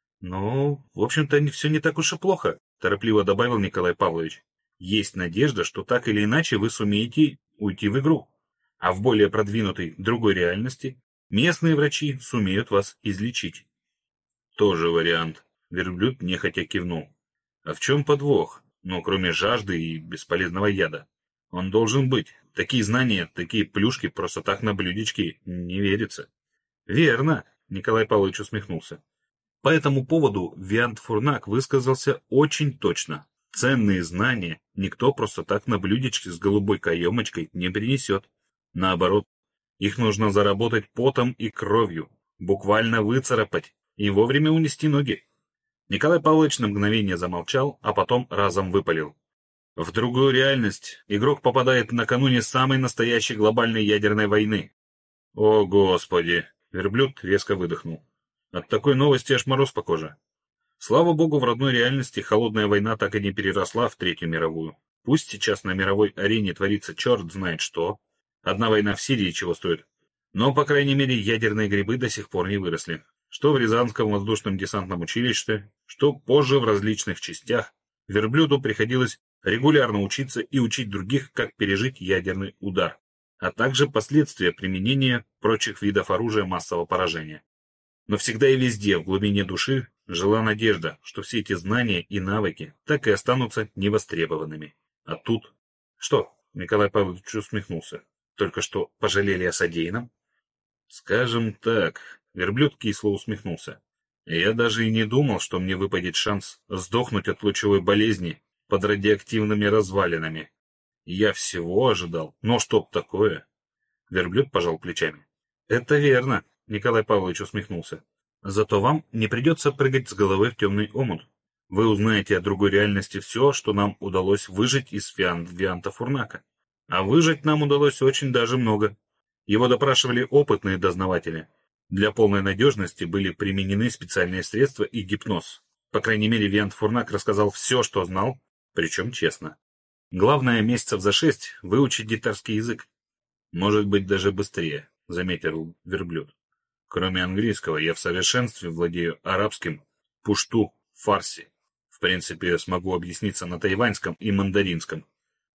Но, в общем-то, все не так уж и плохо, торопливо добавил Николай Павлович. Есть надежда, что так или иначе вы сумеете уйти в игру, а в более продвинутой другой реальности местные врачи сумеют вас излечить. Тоже вариант. Верблюд нехотя кивнул. А в чем подвох? Ну, кроме жажды и бесполезного яда. Он должен быть. Такие знания, такие плюшки просто так на блюдечке не верится. Верно, Николай Павлович усмехнулся. По этому поводу Виант Фурнак высказался очень точно. Ценные знания никто просто так на блюдечке с голубой каемочкой не принесет. Наоборот, их нужно заработать потом и кровью, буквально выцарапать и вовремя унести ноги. Николай Павлович на мгновение замолчал, а потом разом выпалил. В другую реальность игрок попадает накануне самой настоящей глобальной ядерной войны. О, Господи! Верблюд резко выдохнул. От такой новости аж мороз по коже. Слава богу, в родной реальности холодная война так и не переросла в Третью мировую. Пусть сейчас на мировой арене творится черт знает что. Одна война в Сирии чего стоит. Но, по крайней мере, ядерные грибы до сих пор не выросли. Что в Рязанском воздушном десантном училище, что позже в различных частях, верблюду приходилось регулярно учиться и учить других, как пережить ядерный удар, а также последствия применения прочих видов оружия массового поражения. Но всегда и везде, в глубине души, жила надежда, что все эти знания и навыки так и останутся невостребованными. А тут... Что? Николай Павлович усмехнулся. Только что пожалели о содеянном? Скажем так, верблюд кисло усмехнулся. Я даже и не думал, что мне выпадет шанс сдохнуть от лучевой болезни под радиоактивными развалинами. Я всего ожидал, но чтоб такое... Верблюд пожал плечами. Это верно. Николай Павлович усмехнулся. Зато вам не придется прыгать с головы в темный омут. Вы узнаете о другой реальности все, что нам удалось выжить из Фиан Вианта Фурнака. А выжить нам удалось очень даже много. Его допрашивали опытные дознаватели. Для полной надежности были применены специальные средства и гипноз. По крайней мере, Виант Фурнак рассказал все, что знал, причем честно. Главное, месяцев за шесть выучить гитарский язык. Может быть, даже быстрее, заметил верблюд. Кроме английского, я в совершенстве владею арабским, пушту, фарси. В принципе, смогу объясниться на тайваньском и мандаринском.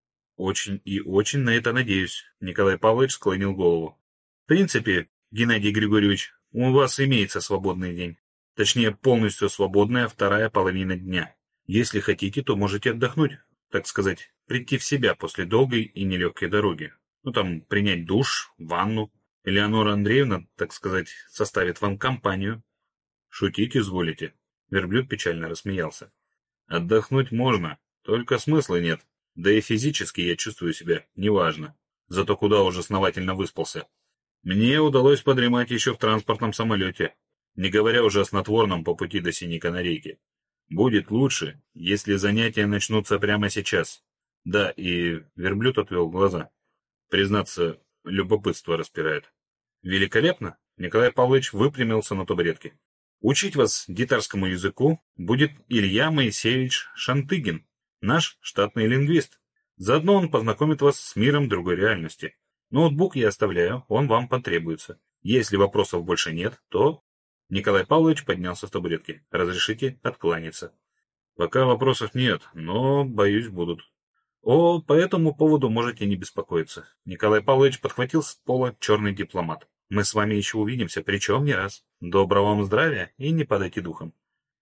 Очень и очень на это надеюсь, Николай Павлович склонил голову. В принципе, Геннадий Григорьевич, у вас имеется свободный день. Точнее, полностью свободная вторая половина дня. Если хотите, то можете отдохнуть, так сказать, прийти в себя после долгой и нелегкой дороги. Ну, там, принять душ, ванну. Элеонора Андреевна, так сказать, составит вам компанию. Шутить изволите? Верблюд печально рассмеялся. Отдохнуть можно, только смысла нет. Да и физически я чувствую себя неважно. Зато куда уже основательно выспался. Мне удалось подремать еще в транспортном самолете, не говоря уже о снотворном по пути до Синей Канарейки. Будет лучше, если занятия начнутся прямо сейчас. Да, и верблюд отвел глаза. Признаться, любопытство распирает. Великолепно! Николай Павлович выпрямился на табуретке. Учить вас гитарскому языку будет Илья Моисеевич Шантыгин, наш штатный лингвист. Заодно он познакомит вас с миром другой реальности. Ноутбук я оставляю, он вам потребуется. Если вопросов больше нет, то... Николай Павлович поднялся с табуретки. Разрешите откланяться. Пока вопросов нет, но, боюсь, будут. О, по этому поводу можете не беспокоиться. Николай Павлович подхватил с пола черный дипломат. Мы с вами еще увидимся, причем не раз. Доброго вам здравия и не падайте духом.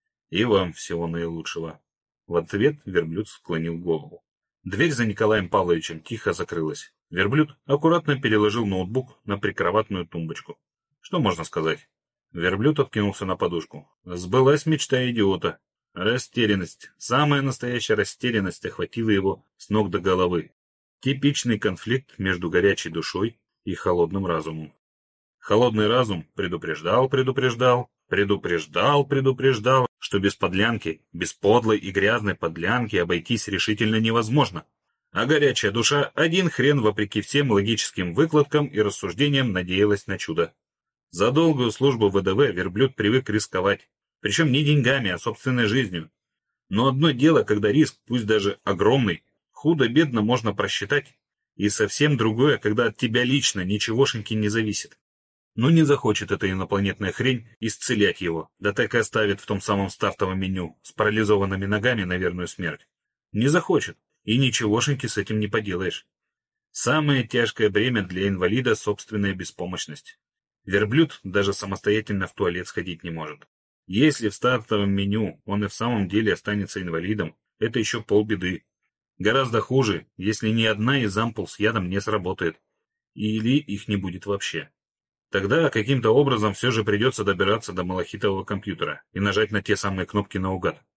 И вам всего наилучшего. В ответ верблюд склонил голову. Дверь за Николаем Павловичем тихо закрылась. Верблюд аккуратно переложил ноутбук на прикроватную тумбочку. Что можно сказать? Верблюд откинулся на подушку. Сбылась мечта идиота. Растерянность, самая настоящая растерянность охватила его с ног до головы. Типичный конфликт между горячей душой и холодным разумом. Холодный разум предупреждал, предупреждал, предупреждал, предупреждал, что без подлянки, без подлой и грязной подлянки обойтись решительно невозможно. А горячая душа один хрен вопреки всем логическим выкладкам и рассуждениям надеялась на чудо. За долгую службу в ВДВ верблюд привык рисковать. Причем не деньгами, а собственной жизнью. Но одно дело, когда риск, пусть даже огромный, худо-бедно можно просчитать, и совсем другое, когда от тебя лично ничегошеньки не зависит. Ну не захочет эта инопланетная хрень исцелять его, да так и оставит в том самом стартовом меню с парализованными ногами на верную смерть. Не захочет, и ничегошеньки с этим не поделаешь. Самое тяжкое бремя для инвалида — собственная беспомощность. Верблюд даже самостоятельно в туалет сходить не может. Если в стартовом меню он и в самом деле останется инвалидом, это еще полбеды. Гораздо хуже, если ни одна из ампул с ядом не сработает. Или их не будет вообще. Тогда каким-то образом все же придется добираться до малахитового компьютера и нажать на те самые кнопки наугад.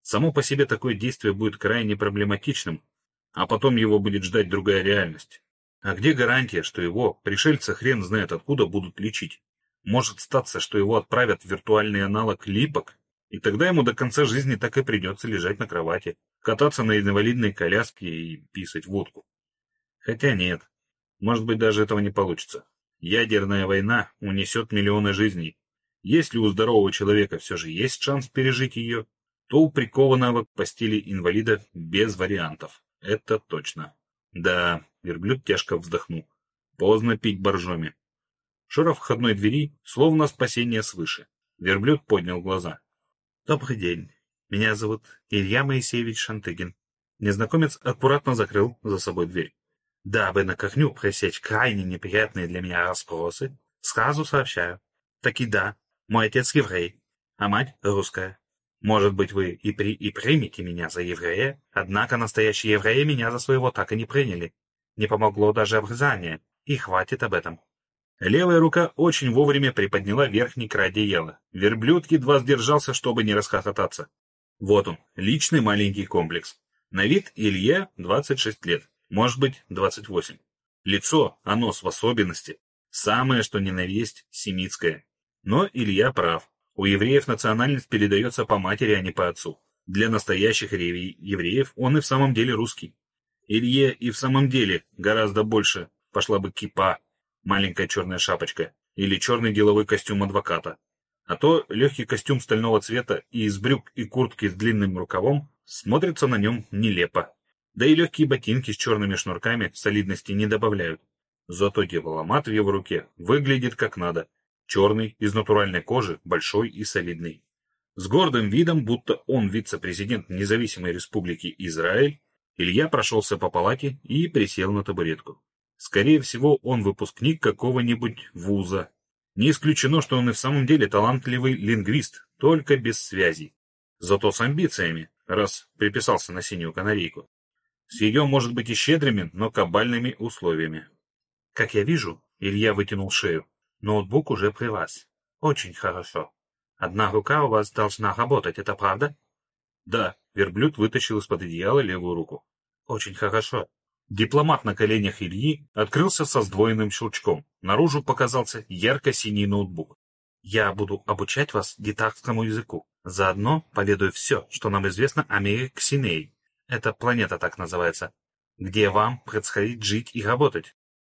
Само по себе такое действие будет крайне проблематичным, а потом его будет ждать другая реальность. А где гарантия, что его, пришельца хрен знает откуда, будут лечить? Может статься, что его отправят в виртуальный аналог липок, и тогда ему до конца жизни так и придется лежать на кровати, кататься на инвалидной коляске и писать водку. Хотя нет, может быть, даже этого не получится. Ядерная война унесет миллионы жизней. Если у здорового человека все же есть шанс пережить ее, то у прикованного к постели инвалида без вариантов. Это точно. Да, верблюд тяжко вздохнул. Поздно пить боржоми. Шорох входной двери, словно спасение свыше. Верблюд поднял глаза. «Добрый день. Меня зовут Илья Моисеевич Шантыгин». Незнакомец аккуратно закрыл за собой дверь. «Дабы на корню пресечь крайне неприятные для меня расспросы, сразу сообщаю. Таки да, мой отец еврей, а мать русская. Может быть, вы и, при, и примете меня за еврея, однако настоящие евреи меня за своего так и не приняли. Не помогло даже обрезание, и хватит об этом». Левая рука очень вовремя приподняла верхний край одеяла. Верблюд едва сдержался, чтобы не расхохотаться. Вот он, личный маленький комплекс. На вид Илье двадцать шесть лет, может быть, двадцать восемь. Лицо, а нос в особенности, самое что ни на есть семитское. Но Илья прав. У евреев национальность передается по матери, а не по отцу. Для настоящих евреев он и в самом деле русский. Илье и в самом деле гораздо больше пошла бы кипа, маленькая черная шапочка, или черный деловой костюм адвоката. А то легкий костюм стального цвета и из брюк и куртки с длинным рукавом смотрится на нем нелепо. Да и легкие ботинки с черными шнурками солидности не добавляют. Зато дипломат в его руке выглядит как надо. Черный, из натуральной кожи, большой и солидный. С гордым видом, будто он вице-президент независимой республики Израиль, Илья прошелся по палате и присел на табуретку. Скорее всего, он выпускник какого-нибудь вуза. Не исключено, что он и в самом деле талантливый лингвист, только без связей. Зато с амбициями, раз приписался на синюю канарейку. С ее, может быть, и щедрыми, но кабальными условиями. Как я вижу, Илья вытянул шею. Ноутбук уже при вас. Очень хорошо. Одна рука у вас должна работать, это правда? Да, верблюд вытащил из-под одеяла левую руку. Очень хорошо. Дипломат на коленях Ильи открылся со сдвоенным щелчком. Наружу показался ярко-синий ноутбук. Я буду обучать вас гитарскому языку. Заодно поведаю все, что нам известно о мире Ксиней. Эта планета так называется. Где вам предстоит жить и работать.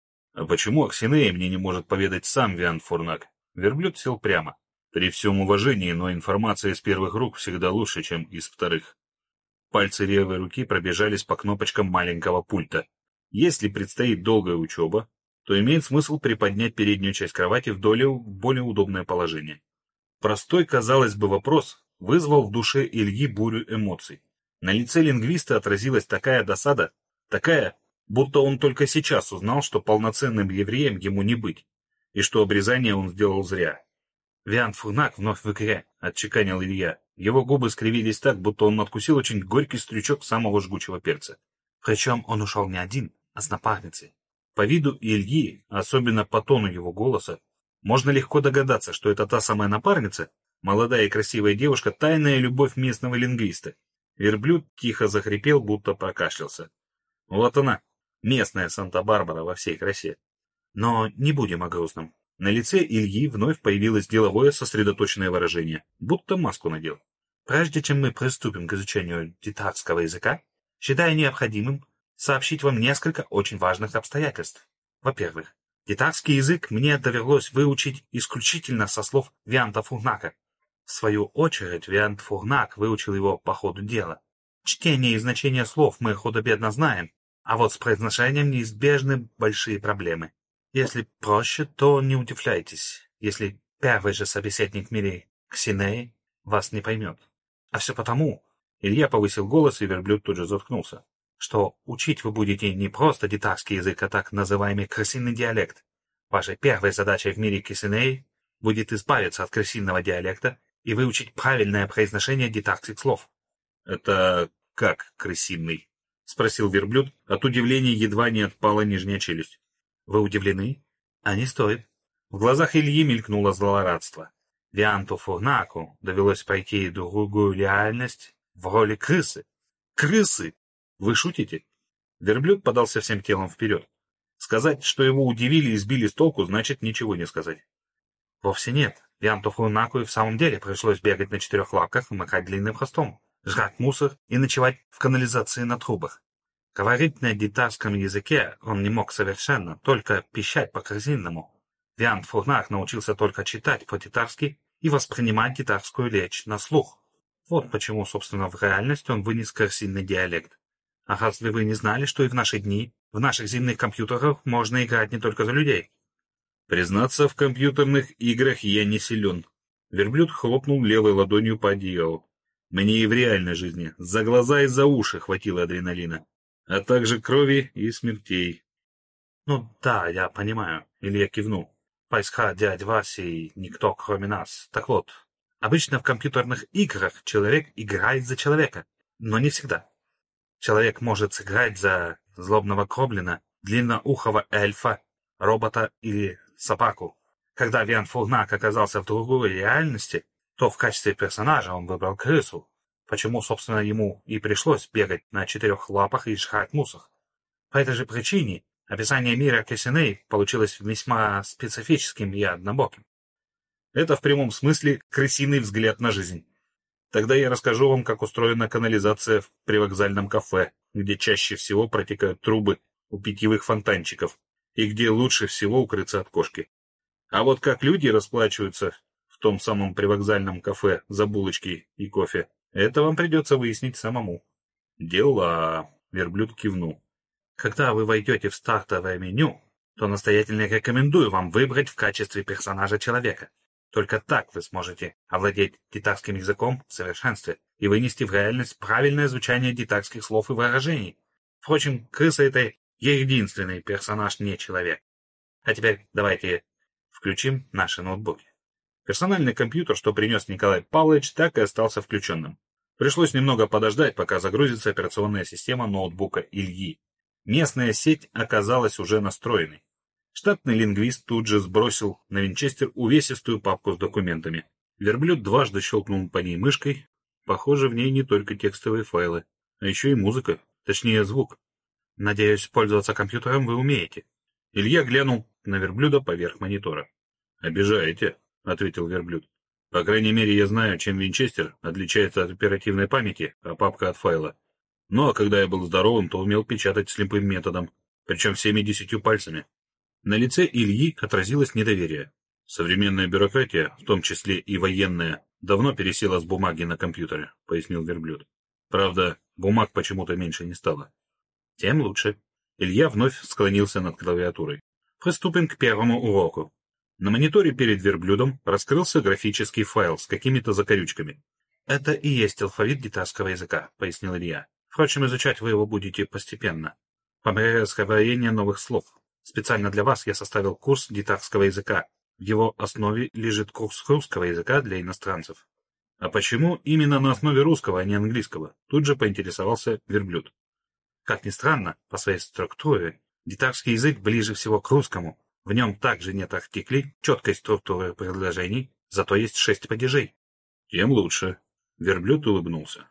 А почему о Ксинее мне не может поведать сам Виант Фурнак? Верблюд сел прямо. При всем уважении, но информация из первых рук всегда лучше, чем из вторых. Пальцы левой руки пробежались по кнопочкам маленького пульта. Если предстоит долгая учеба, то имеет смысл приподнять переднюю часть кровати вдоль в более удобное положение. Простой, казалось бы, вопрос вызвал в душе Ильи бурю эмоций. На лице лингвиста отразилась такая досада, такая, будто он только сейчас узнал, что полноценным евреем ему не быть, и что обрезание он сделал зря. «Виант Фурнак вновь в игре», — отчеканил Илья. Его губы скривились так, будто он надкусил очень горький стручок самого жгучего перца. Причем он ушел не один, а с напарницей. По виду Ильи, особенно по тону его голоса, можно легко догадаться, что это та самая напарница, молодая и красивая девушка, тайная любовь местного лингвиста. Верблюд тихо захрипел, будто прокашлялся. Вот она, местная Санта-Барбара во всей красе. Но не будем о грустном. На лице Ильи вновь появилось деловое сосредоточенное выражение, будто маску надел. Прежде чем мы приступим к изучению гитарского языка, считаю необходимым сообщить вам несколько очень важных обстоятельств. Во-первых, гитарский язык мне довелось выучить исключительно со слов Вианта Фурнака. В свою очередь, Виант Фурнак выучил его по ходу дела. Чтение и значение слов мы худо-бедно знаем, а вот с произношением неизбежны большие проблемы. Если проще, то не удивляйтесь, если первый же собеседник в мире Ксиней вас не поймет. А все потому, Илья повысил голос, и верблюд тут же заткнулся, что учить вы будете не просто гитарский язык, а так называемый крысиный диалект. Вашей первой задачей в мире Ксиней будет избавиться от крысиного диалекта и выучить правильное произношение гитарских слов. — Это как крысиный? — спросил верблюд, от удивления едва не отпала нижняя челюсть. Вы удивлены? А не стоит. В глазах Ильи мелькнуло злорадство. Вианту Фурнаку довелось пройти другую реальность, В роли крысы. Крысы! Вы шутите? Верблюд подался всем телом вперед. Сказать, что его удивили и сбили с толку, значит ничего не сказать. Вовсе нет. Вианту Фурнаку и в самом деле пришлось бегать на четырех лапках и махать длинным хвостом, жрать мусор и ночевать в канализации на трубах. Говорить на дитарском языке он не мог совершенно, только пищать по-корзинному. Виант Фурнак научился только читать по-дитарски и воспринимать дитарскую речь на слух. Вот почему, собственно, в реальности он вынес корзинный диалект. А разве вы не знали, что и в наши дни в наших земных компьютерах можно играть не только за людей? Признаться, в компьютерных играх я не силен. Верблюд хлопнул левой ладонью по одеялу. Мне и в реальной жизни за глаза и за уши хватило адреналина, а также крови и смертей. Ну да, я понимаю, Илья кивнул. Поиска дядь Вася и никто кроме нас. Так вот, обычно в компьютерных играх человек играет за человека, но не всегда. Человек может сыграть за злобного гоблина, длинноухого эльфа, робота или собаку. Когда Виант Фурнак оказался в другой реальности, то в качестве персонажа он выбрал крысу. Почему, собственно, ему и пришлось бегать на четырех лапах и жрать мусор. По этой же причине описание мира Кессиней получилось весьма специфическим и однобоким. Это в прямом смысле крысиный взгляд на жизнь. Тогда я расскажу вам, как устроена канализация в привокзальном кафе, где чаще всего протекают трубы у питьевых фонтанчиков и где лучше всего укрыться от кошки. А вот как люди расплачиваются в том самом привокзальном кафе за булочки и кофе, это вам придется выяснить самому. Дела. Верблюд кивнул. Когда вы войдете в стартовое меню, то настоятельно рекомендую вам выбрать в качестве персонажа человека. Только так вы сможете овладеть дитарским языком в совершенстве и вынести в реальность правильное звучание дитарских слов и выражений. Впрочем, крыса — это единственный персонаж не человек. А теперь давайте включим наши ноутбуки. Персональный компьютер, что принес Николай Павлович, так и остался включенным. Пришлось немного подождать, пока загрузится операционная система ноутбука Ильи. Местная сеть оказалась уже настроенной. Штатный лингвист тут же сбросил на винчестер увесистую папку с документами. Верблюд дважды щелкнул по ней мышкой. Похоже, в ней не только текстовые файлы, а еще и музыка, точнее звук. Надеюсь, пользоваться компьютером вы умеете. Илья глянул на верблюда поверх монитора. «Обижаете», — ответил верблюд. «По крайней мере, я знаю, чем винчестер отличается от оперативной памяти, а папка от файла. Ну а когда я был здоровым, то умел печатать слепым методом, причем всеми десятью пальцами». На лице Ильи отразилось недоверие. «Современная бюрократия, в том числе и военная, давно пересела с бумаги на компьютеры», — пояснил верблюд. «Правда, бумаг почему-то меньше не стало». «Тем лучше». Илья вновь склонился над клавиатурой. «Приступим к первому уроку». На мониторе перед верблюдом раскрылся графический файл с какими-то закорючками. «Это и есть алфавит дитарского языка», — пояснил Илья. «Впрочем, изучать вы его будете постепенно, по мере освоения новых слов. Специально для вас я составил курс дитарского языка. В его основе лежит курс русского языка для иностранцев». «А почему именно на основе русского, а не английского?» Тут же поинтересовался верблюд. Как ни странно, по своей структуре, дитарский язык ближе всего к русскому. В нем также нет артиклей, четкой структуры предложений, зато есть шесть падежей. Тем лучше. Верблюд улыбнулся.